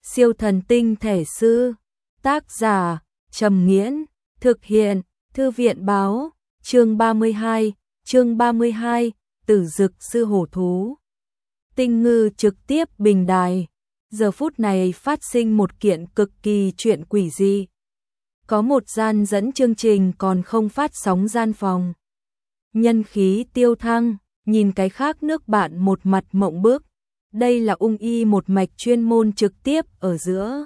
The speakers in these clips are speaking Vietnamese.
Siêu thần tinh thể sư. Tác giả Trầm Nghiễn. Thực hiện Thư viện báo. Chương 32, Tử Dực sư hổ thú. Tinh ngư trực tiếp bình đài. Giờ phút này phát sinh một kiện cực kỳ chuyện quỷ dị. Có một gian dẫn chương trình còn không phát sóng gian phòng. Nhân khí tiêu thăng, nhìn cái khác nước bạn một mặt mộng bức. Đây là ung y một mạch chuyên môn trực tiếp ở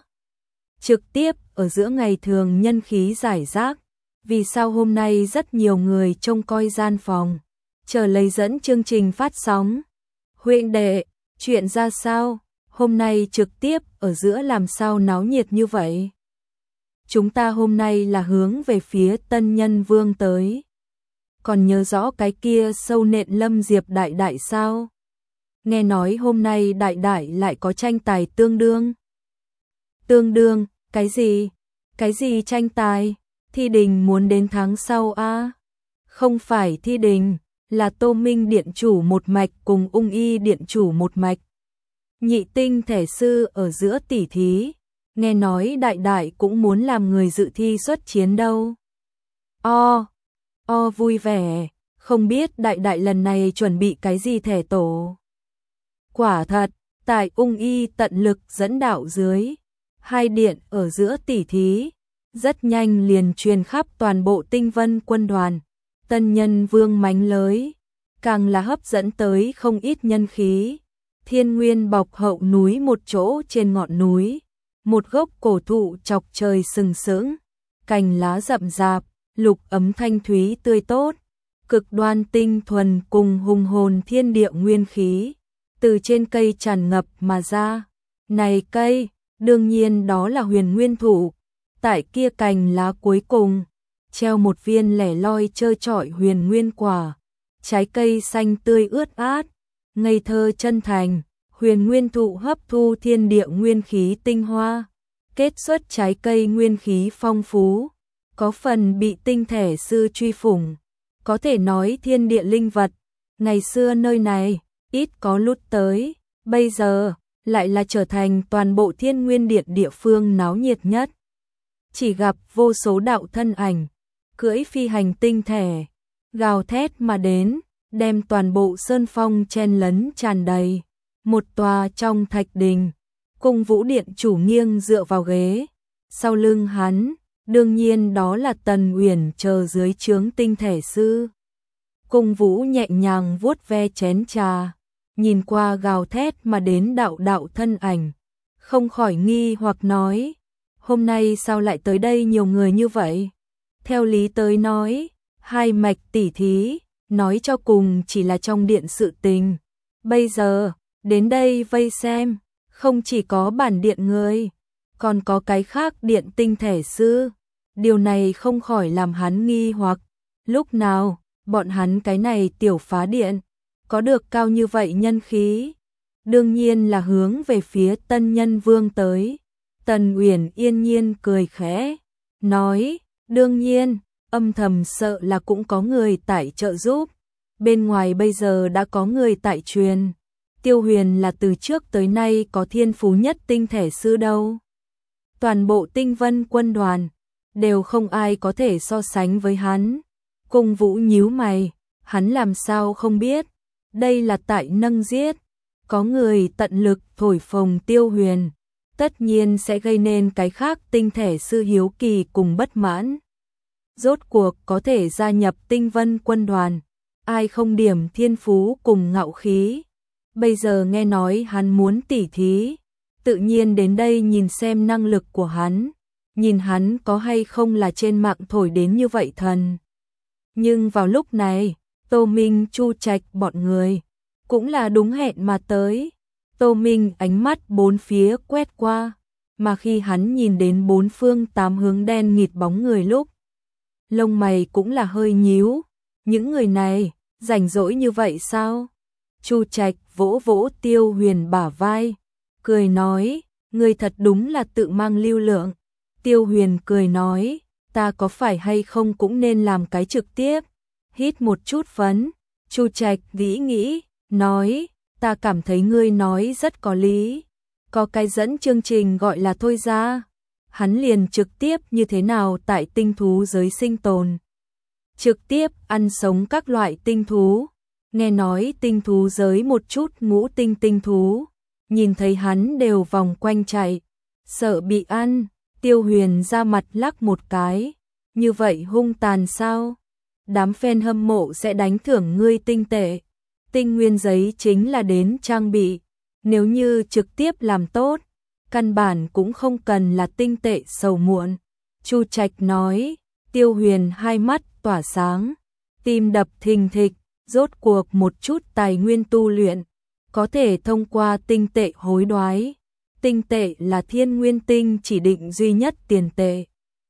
giữa ngày thường nhân khí giải rác. Vì sao hôm nay rất nhiều người trông coi gian phòng, chờ lấy dẫn chương trình phát sóng. Huynh đệ, chuyện ra sao? Hôm nay trực tiếp ở giữa làm sao náo nhiệt như vậy? Chúng ta hôm nay là hướng về phía Tân Nhân Vương tới. Còn nhớ rõ cái kia sâu nện Lâm Diệp đại đại sao? Nghe nói hôm nay đại đại lại có tranh tài tương đương. Tương đương, cái gì? Cái gì tranh tài? Thi Đình muốn đến tháng sau a? Không phải Thi Đình, là Tô Minh điện chủ một mạch cùng Ung Y điện chủ một mạch. Nhị tinh thể sư ở giữa tỷ thí, nghe nói đại đại cũng muốn làm người dự thi xuất chiến đâu. Vui vẻ, không biết đại đại lần này chuẩn bị cái gì thể tổ. Quả thật, tại Ung Y tận lực dẫn đạo dưới, hai điện ở giữa tỷ thí, rất nhanh liền truyền khắp toàn bộ Tinh Vân quân đoàn. Tân Nhân Vương mánh lới, càng là hấp dẫn tới không ít nhân khí. Thiên nguyên bọc hậu núi một chỗ trên ngọn núi, một gốc cổ thụ chọc trời sừng sững, cành lá rậm rạp, lục ấm thanh thúy tươi tốt, cực đoan tinh thuần cùng hùng hồn thiên địa nguyên khí, từ trên cây tràn ngập mà ra. Này cây, đương nhiên đó là huyền nguyên thụ, tại kia cành lá cuối cùng, treo một viên lẻ loi trơ trọi huyền nguyên quả, trái cây xanh tươi ướt át, ngây thơ chân thành. Huyền nguyên thụ hấp thu thiên địa nguyên khí tinh hoa, kết xuất trái cây nguyên khí phong phú, có phần bị tinh thể sư truy phủng, có thể nói thiên địa linh vật. Ngày xưa nơi này ít có lút tới, bây giờ lại là trở thành toàn bộ Thiên Nguyên Điện địa phương náo nhiệt nhất. Chỉ gặp vô số đạo thân ảnh, cưỡi phi hành tinh thể, gào thét mà đến, đem toàn bộ sơn phong chen lấn tràn đầy. Một tòa trong thạch đình, Cung Vũ điện chủ nghiêng dựa vào ghế, sau lưng hắn, đương nhiên đó là Tần Uyển chờ dưới trướng tinh thể sư. Cung Vũ nhẹ nhàng vuốt ve chén trà, nhìn qua gào thét mà đến đạo đạo thân ảnh, không khỏi nghi hoặc nói, hôm nay sao lại tới đây nhiều người như vậy? Theo lý tới nói, hai mạch tỷ thí, nói cho cùng chỉ là trong điện sự tình. Bây giờ, đến đây vây xem, không chỉ có bản điện người, còn có cái khác điện tinh thể sư. Điều này không khỏi làm hắn nghi hoặc, lúc nào, bọn hắn cái này tiểu phá điện, có được cao như vậy nhân khí. Đương nhiên là hướng về phía Tân Nhân Vương tới. Tần Uyển yên nhiên cười khẽ, nói, đương nhiên, âm thầm sợ là cũng có người tại trợ giúp. Bên ngoài bây giờ đã có người tại truyền. Tiêu Huyền là từ trước tới nay có thiên phú nhất tinh thể sư đâu. Toàn bộ Tinh Vân quân đoàn, đều không ai có thể so sánh với hắn. Cung Vũ nhíu mày, hắn làm sao không biết. Đây là tại nâng giết. Có người tận lực thổi phồng Tiêu Huyền, tất nhiên sẽ gây nên cái khác tinh thể sư hiếu kỳ cùng bất mãn. Rốt cuộc có thể gia nhập Tinh Vân quân đoàn, ai không điểm thiên phú cùng ngạo khí. Bây giờ nghe nói hắn muốn tỉ thí, tự nhiên đến đây nhìn xem năng lực của hắn, nhìn hắn có hay không là trên mạng thổi đến như vậy thần. Nhưng vào lúc này, Tô Minh Chu Trạch bọn người, cũng là đúng hẹn mà tới. Tô Minh ánh mắt bốn phía quét qua, mà khi hắn nhìn đến bốn phương tám hướng đen nghịt bóng người lúc, lông mày cũng là hơi nhíu, những người này, rảnh rỗi như vậy sao? Chu Trạch vỗ vỗ Tiêu Huyền bả vai, cười nói, ngươi thật đúng là tự mang lưu lượng. Tiêu Huyền cười nói, ta có phải hay không cũng nên làm cái trực tiếp. Hít một chút phấn, Chu Trạch nghĩ nghĩ, nói, ta cảm thấy ngươi nói rất có lý. có cái dẫn chương trình gọi là thôi ra. Hắn liền trực tiếp như thế nào tại tinh thú giới sinh tồn. Trực tiếp ăn sống các loại tinh thú. Nghe nói tinh thú giới một chút ngũ tinh thú. Nhìn thấy hắn đều vòng quanh chạy. Sợ bị ăn. Tiêu Huyền ra mặt lắc một cái. Như vậy hung tàn sao? Đám fan hâm mộ sẽ đánh thưởng ngươi tinh tệ. Tinh nguyên giấy chính là đến trang bị. Nếu như trực tiếp làm tốt, căn bản cũng không cần là tinh tệ sầu muộn. Chu Trạch nói. Tiêu Huyền hai mắt tỏa sáng, tim đập thình thịch, rốt cuộc một chút tài nguyên tu luyện, có thể thông qua tinh tệ hối đoái. Tinh tệ là thiên nguyên tinh chỉ định duy nhất tiền tệ.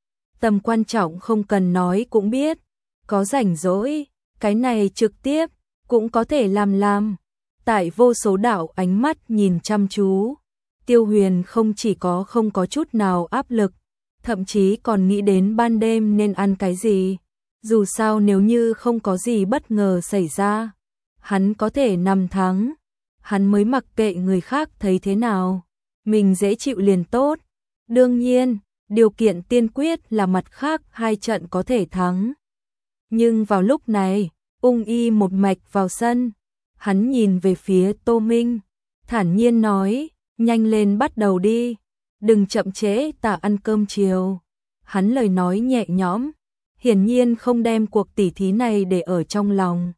Tầm quan trọng không cần nói cũng biết, có rảnh rỗi, cái này trực tiếp, cũng có thể làm. Tại vô số đạo ánh mắt nhìn chăm chú, Tiêu Huyền không chỉ không có chút nào áp lực, thậm chí còn nghĩ đến ban đêm nên ăn cái gì. Dù sao nếu như không có gì bất ngờ xảy ra, hắn có thể nằm thắng. Hắn mới mặc kệ người khác thấy thế nào, mình dễ chịu liền tốt. Đương nhiên, điều kiện tiên quyết là mặt khác hai trận có thể thắng. Nhưng vào lúc này, Ung Y một mạch vào sân, hắn nhìn về phía Tô Minh, thản nhiên nói, nhanh lên bắt đầu đi, đừng chậm trễ ta ăn cơm chiều. Hắn lời nói nhẹ nhõm, hiển nhiên không đem cuộc tỉ thí này để ở trong lòng.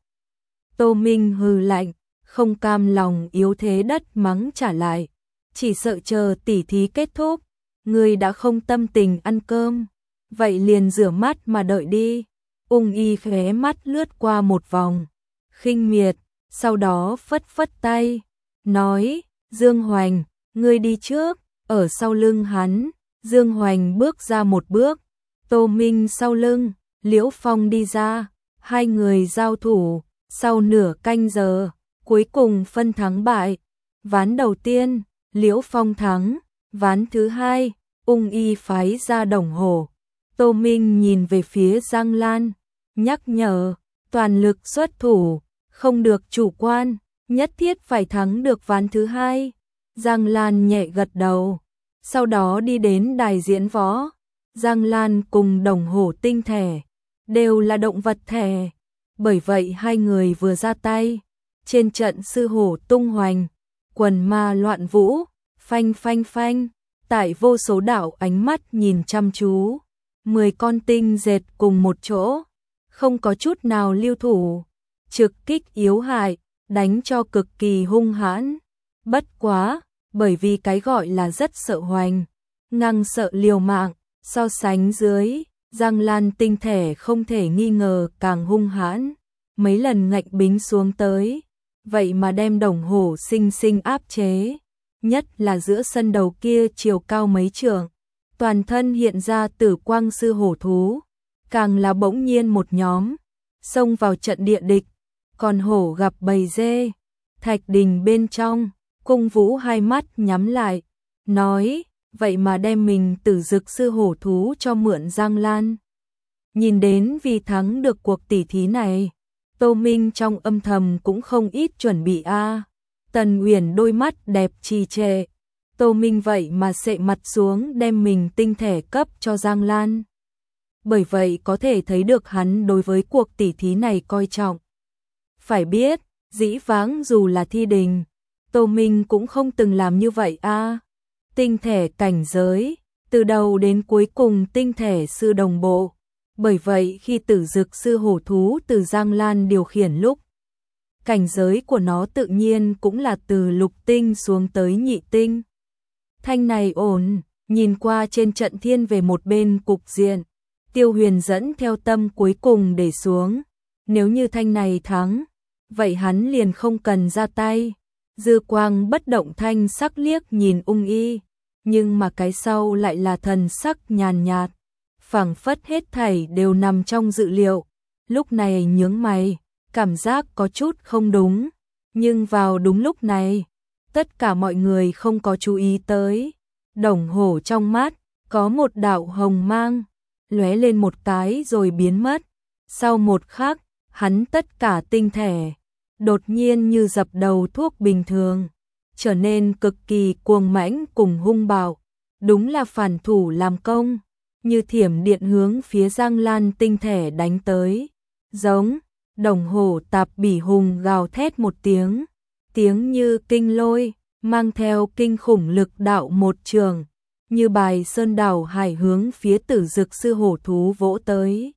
Tô Minh hừ lạnh, không cam lòng yếu thế đất mắng trả lại, chỉ sợ chờ tỉ thí kết thúc, ngươi đã không tâm tình ăn cơm, vậy liền rửa mắt mà đợi đi. Ung Y khóe mắt lướt qua một vòng, khinh miệt, sau đó phất phất tay, nói, Dương Hoành, ngươi đi trước. Ở sau lưng hắn, Dương Hoành bước ra một bước, Tô Minh sau lưng, Liễu Phong đi ra, hai người giao thủ, sau nửa canh giờ, cuối cùng phân thắng bại. Ván đầu tiên, Liễu Phong thắng, ván thứ hai, Ung Y phái ra Đồng Hổ. Tô Minh nhìn về phía Giang Lan, nhắc nhở, toàn lực xuất thủ, không được chủ quan, nhất thiết phải thắng được ván thứ hai. Giang Lan nhẹ gật đầu, sau đó đi đến đài diễn võ. Giang Lan cùng Đồng Hổ tinh thể, đều là động vật thể. Bởi vậy hai người vừa ra tay, trên trận sư hổ tung hoành, quần ma loạn vũ, phanh phanh phanh, tại vô số đạo ánh mắt nhìn chăm chú. 10 con tinh dệt cùng một chỗ, không có chút nào lưu thủ, trực kích yếu hại, đánh cho cực kỳ hung hãn. Bất quá, bởi vì cái gọi là rất sợ hoành, ngang sợ liều mạng, so sánh dưới, Giang Lan tinh thể không thể nghi ngờ càng hung hãn, mấy lần ngạnh bính xuống tới, vậy mà đem Đồng Hổ sinh sinh áp chế, nhất là giữa sân đầu kia chiều cao mấy trượng, toàn thân hiện ra tử quang sư hổ thú, càng là bỗng nhiên một nhóm, xông vào trận địa địch, còn hổ gặp bầy dê, thạch đình bên trong. Cung Vũ hai mắt nhắm lại, nói, vậy mà đem mình Tử Dực sư hổ thú cho mượn Giang Lan. Nhìn đến vì thắng được cuộc tỉ thí này, Tô Minh trong âm thầm cũng không ít chuẩn bị a. Tần Uyển đôi mắt đẹp trì trệ, Tô Minh vậy mà sệ mặt xuống đem mình tinh thể cấp cho Giang Lan. Bởi vậy có thể thấy được hắn đối với cuộc tỉ thí này coi trọng. Phải biết, dĩ vãng dù là thi đình, Tô Minh cũng không từng làm như vậy a. Tinh thể cảnh giới, từ đầu đến cuối cùng tinh thể sư đồng bộ. Bởi vậy khi Tử Dực sư hổ thú từ Giang Lan điều khiển lúc, cảnh giới của nó tự nhiên cũng là từ lục tinh xuống tới nhị tinh. Thanh này ổn, nhìn qua trên trận thiên về một bên cục diện, Tiêu Huyền dẫn theo tâm cuối cùng để xuống. Nếu như thanh này thắng, vậy hắn liền không cần ra tay. Dư quang bất động thanh sắc liếc nhìn Ung Y, nhưng mà cái sau lại là thần sắc nhàn nhạt, phảng phất hết thảy đều nằm trong dự liệu. Lúc này nhướng mày, cảm giác có chút không đúng, nhưng vào đúng lúc này, tất cả mọi người không có chú ý tới. Đồng Hổ trong mắt có một đạo hồng mang, lóe lên một cái rồi biến mất. Sau một khắc, hắn tất cả tinh thể đột nhiên như dập đầu thuốc bình thường, trở nên cực kỳ cuồng mãnh cùng hung bạo, đúng là phản thủ làm công, như thiểm điện hướng phía Giang Lan Tinh thể đánh tới. Giống, đồng hồ tạp bỉ hùng gào thét một tiếng, tiếng như kinh lôi, mang theo kinh khủng lực đạo một trường, như bài sơn đảo hải hướng phía Tử Dực sư hổ thú vỗ tới.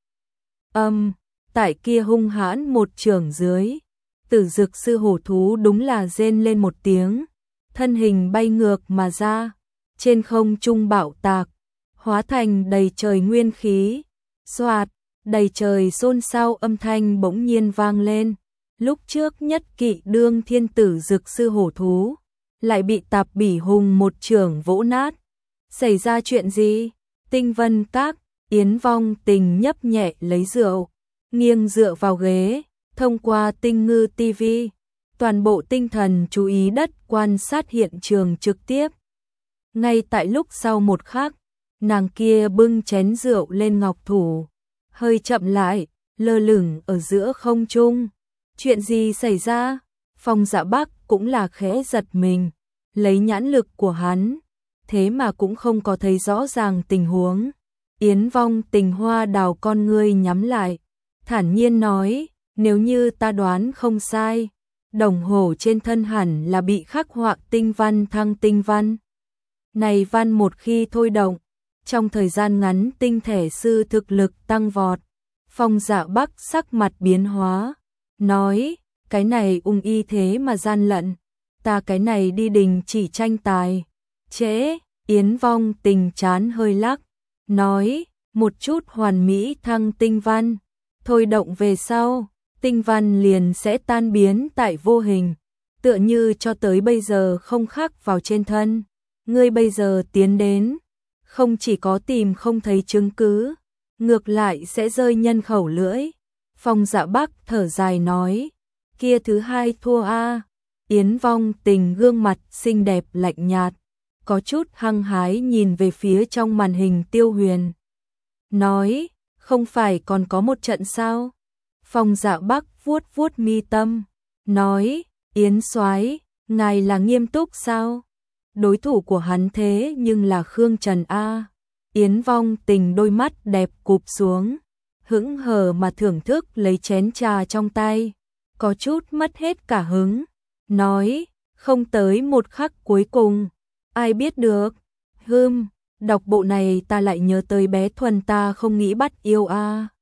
Tại kia hung hãn một trường dưới, Tử Dực sư hổ thú đúng là rên lên một tiếng, thân hình bay ngược mà ra, trên không trung bạo tạc, hóa thành đầy trời nguyên khí. Xoạt, đầy trời xôn xao âm thanh bỗng nhiên vang lên. Lúc trước nhất kỵ đương thiên Tử Dực sư hổ thú, lại bị tạp bỉ hùng một trường vỗ nát. Xảy ra chuyện gì? Tinh Vân Các, Yến Vong Tình nhấp nhẹ lấy rượu, nghiêng dựa vào ghế, thông qua Tinh Ngư TV, toàn bộ tinh thần chú ý đất quan sát hiện trường trực tiếp. Ngay tại lúc sau một khắc, nàng kia bưng chén rượu lên ngọc thủ, hơi chậm lại, lơ lửng ở giữa không trung. Chuyện gì xảy ra? Phong Dạ Bắc cũng là khẽ giật mình, lấy nhãn lực của hắn, thế mà cũng không có thấy rõ ràng tình huống. Yến Vong Tình hoa đào con ngươi nhắm lại, thản nhiên nói, nếu như ta đoán không sai, đồng hồ trên thân hẳn là bị khắc họa tinh văn thăng tinh văn. Này văn một khi thôi động, trong thời gian ngắn tinh thể sư thực lực tăng vọt. Phong Dạ Bắc sắc mặt biến hóa, nói, cái này ung y thế mà gian lận, ta cái này đi đình chỉ tranh tài. Trễ, Yến Vong Tình chán hơi lắc, nói, một chút hoàn mỹ thăng tinh văn, thôi động về sau, tinh văn liền sẽ tan biến tại vô hình, tựa như cho tới bây giờ không khắc vào trên thân. Ngươi bây giờ tiến đến, không chỉ có tìm không thấy chứng cứ, ngược lại sẽ rơi nhân khẩu lưỡi. Phong Dạ Bắc thở dài nói, kia thứ hai thua a. Yến Vong Tình gương mặt xinh đẹp lạnh nhạt, có chút hăng hái nhìn về phía trong màn hình Tiêu Huyền. Nói, không phải còn có một trận sao? Phong Dạ Bắc vuốt vuốt mi tâm, nói, Yến soái, ngài là nghiêm túc sao? Đối thủ của hắn thế nhưng là Khương Trần A. Yến Vong Tình đôi mắt đẹp cụp xuống, hững hờ mà thưởng thức lấy chén trà trong tay, có chút mất hết cả hứng, nói, không tới một khắc cuối cùng, ai biết được. Đọc bộ này ta lại nhớ tới bé Thuần ta không nghĩ bắt yêu a.